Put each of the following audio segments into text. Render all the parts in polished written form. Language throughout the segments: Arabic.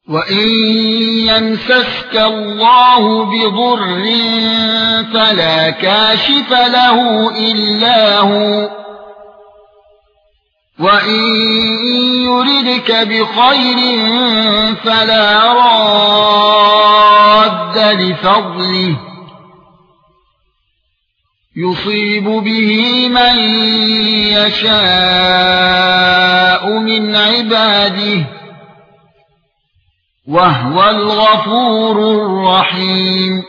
وَإِن يَمْسَسْكَ اللَّهُ بِضُرٍّ فَلَا كَاشِفَ لَهُ إِلَّا هُوَ وَإِن يُرِدْكَ بِخَيْرٍ فَلَا رَادَّ لِفَضْلِهِ يُصِيبُ بِهِ مَن يَشَاءُ مِنْ عِبَادِهِ وَهُوَ الْغَفُورُ الرَّحِيمُ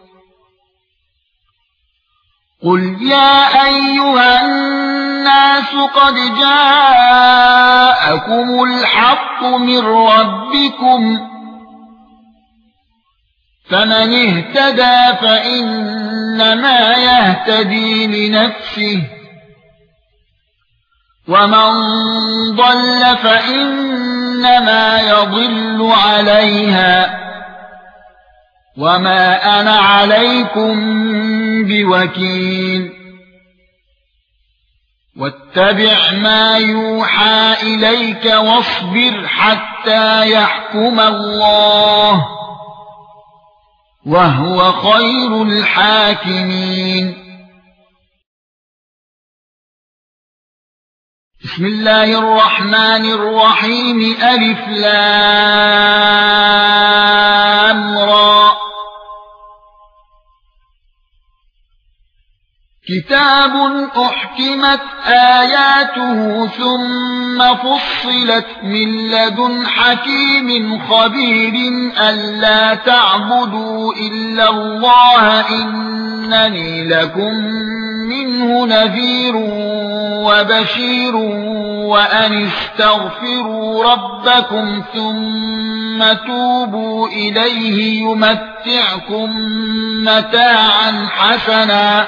قُلْ يَا أَيُّهَا النَّاسُ قَدْ جَاءَكُمُ الْحَقُّ مِنْ رَبِّكُمْ فَمَنِ اهْتَدَى فَإِنَّمَا يَهْتَدِي لِنَفْسِهِ وَمَنْ ضَلَّ فَإِنَّمَا يَضِلُّ عَلَيْهَا وَمَا أَنَا عَلَيْكُمْ بِوَكِيلٍ وَاتَّبِعْ مَا يُوحَى إِلَيْكَ وَاصْبِرْ حَتَّى يَحْكُمَ اللَّهُ وَهُوَ خَيْرُ الْحَاكِمِينَ بسم الله الرحمن الرحيم ألف لام را كتاب أحكمت آياته ثم فصلت من لدن حكيم خبير ألا تعبدوا إلا الله إنني لكم منه نذير وبشير وأن استغفروا ربكم ثم توبوا إليه يمتعكم متاعا حسنا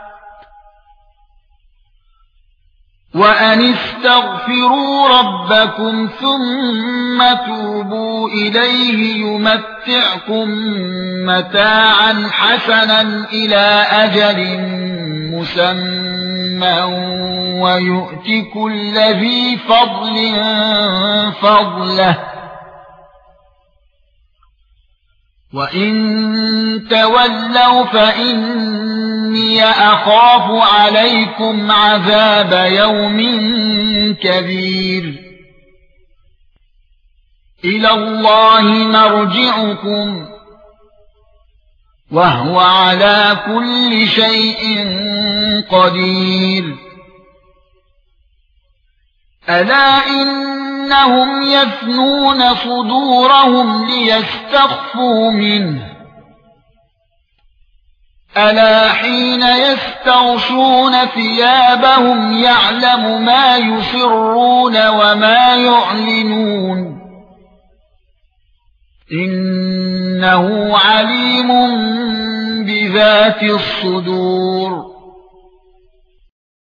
وَأَنِ اسْتَغْفِرُوا رَبَّكُمْ ثُمَّ تُوبُوا إِلَيْهِ يُمَتِّعْكُم مَّتَاعًا حَسَنًا إِلَى أَجَلٍ مُّسَمًّى وَيُؤْتِ كُلَّ ذِي فَضْلٍ فَضْلَهُ وَإِن تَوَلَّوْا فَإِنِّي أَخَافُ عَلَيْكُمْ عَذَابَ يَوْمٍ كَبِيرٍ إِلَى اللَّهِ مَرْجِعُكُمْ وَهُوَ عَلَى كُلِّ شَيْءٍ قَدِيرٌ أَلَا إِنَّهُمْ يَثْنُونَ صُدُورَهُمْ لِيَسْتَخْفُوا مِنْهُ أَلَا حِينَ يَسْتَغْشُونَ ثِيَابَهُمْ يَعْلَمُ مَا يُسِرُّونَ وَمَا يُعْلِنُونَ إِنَّهُ عَلِيمٌ بِذَاتِ الصُّدُورِ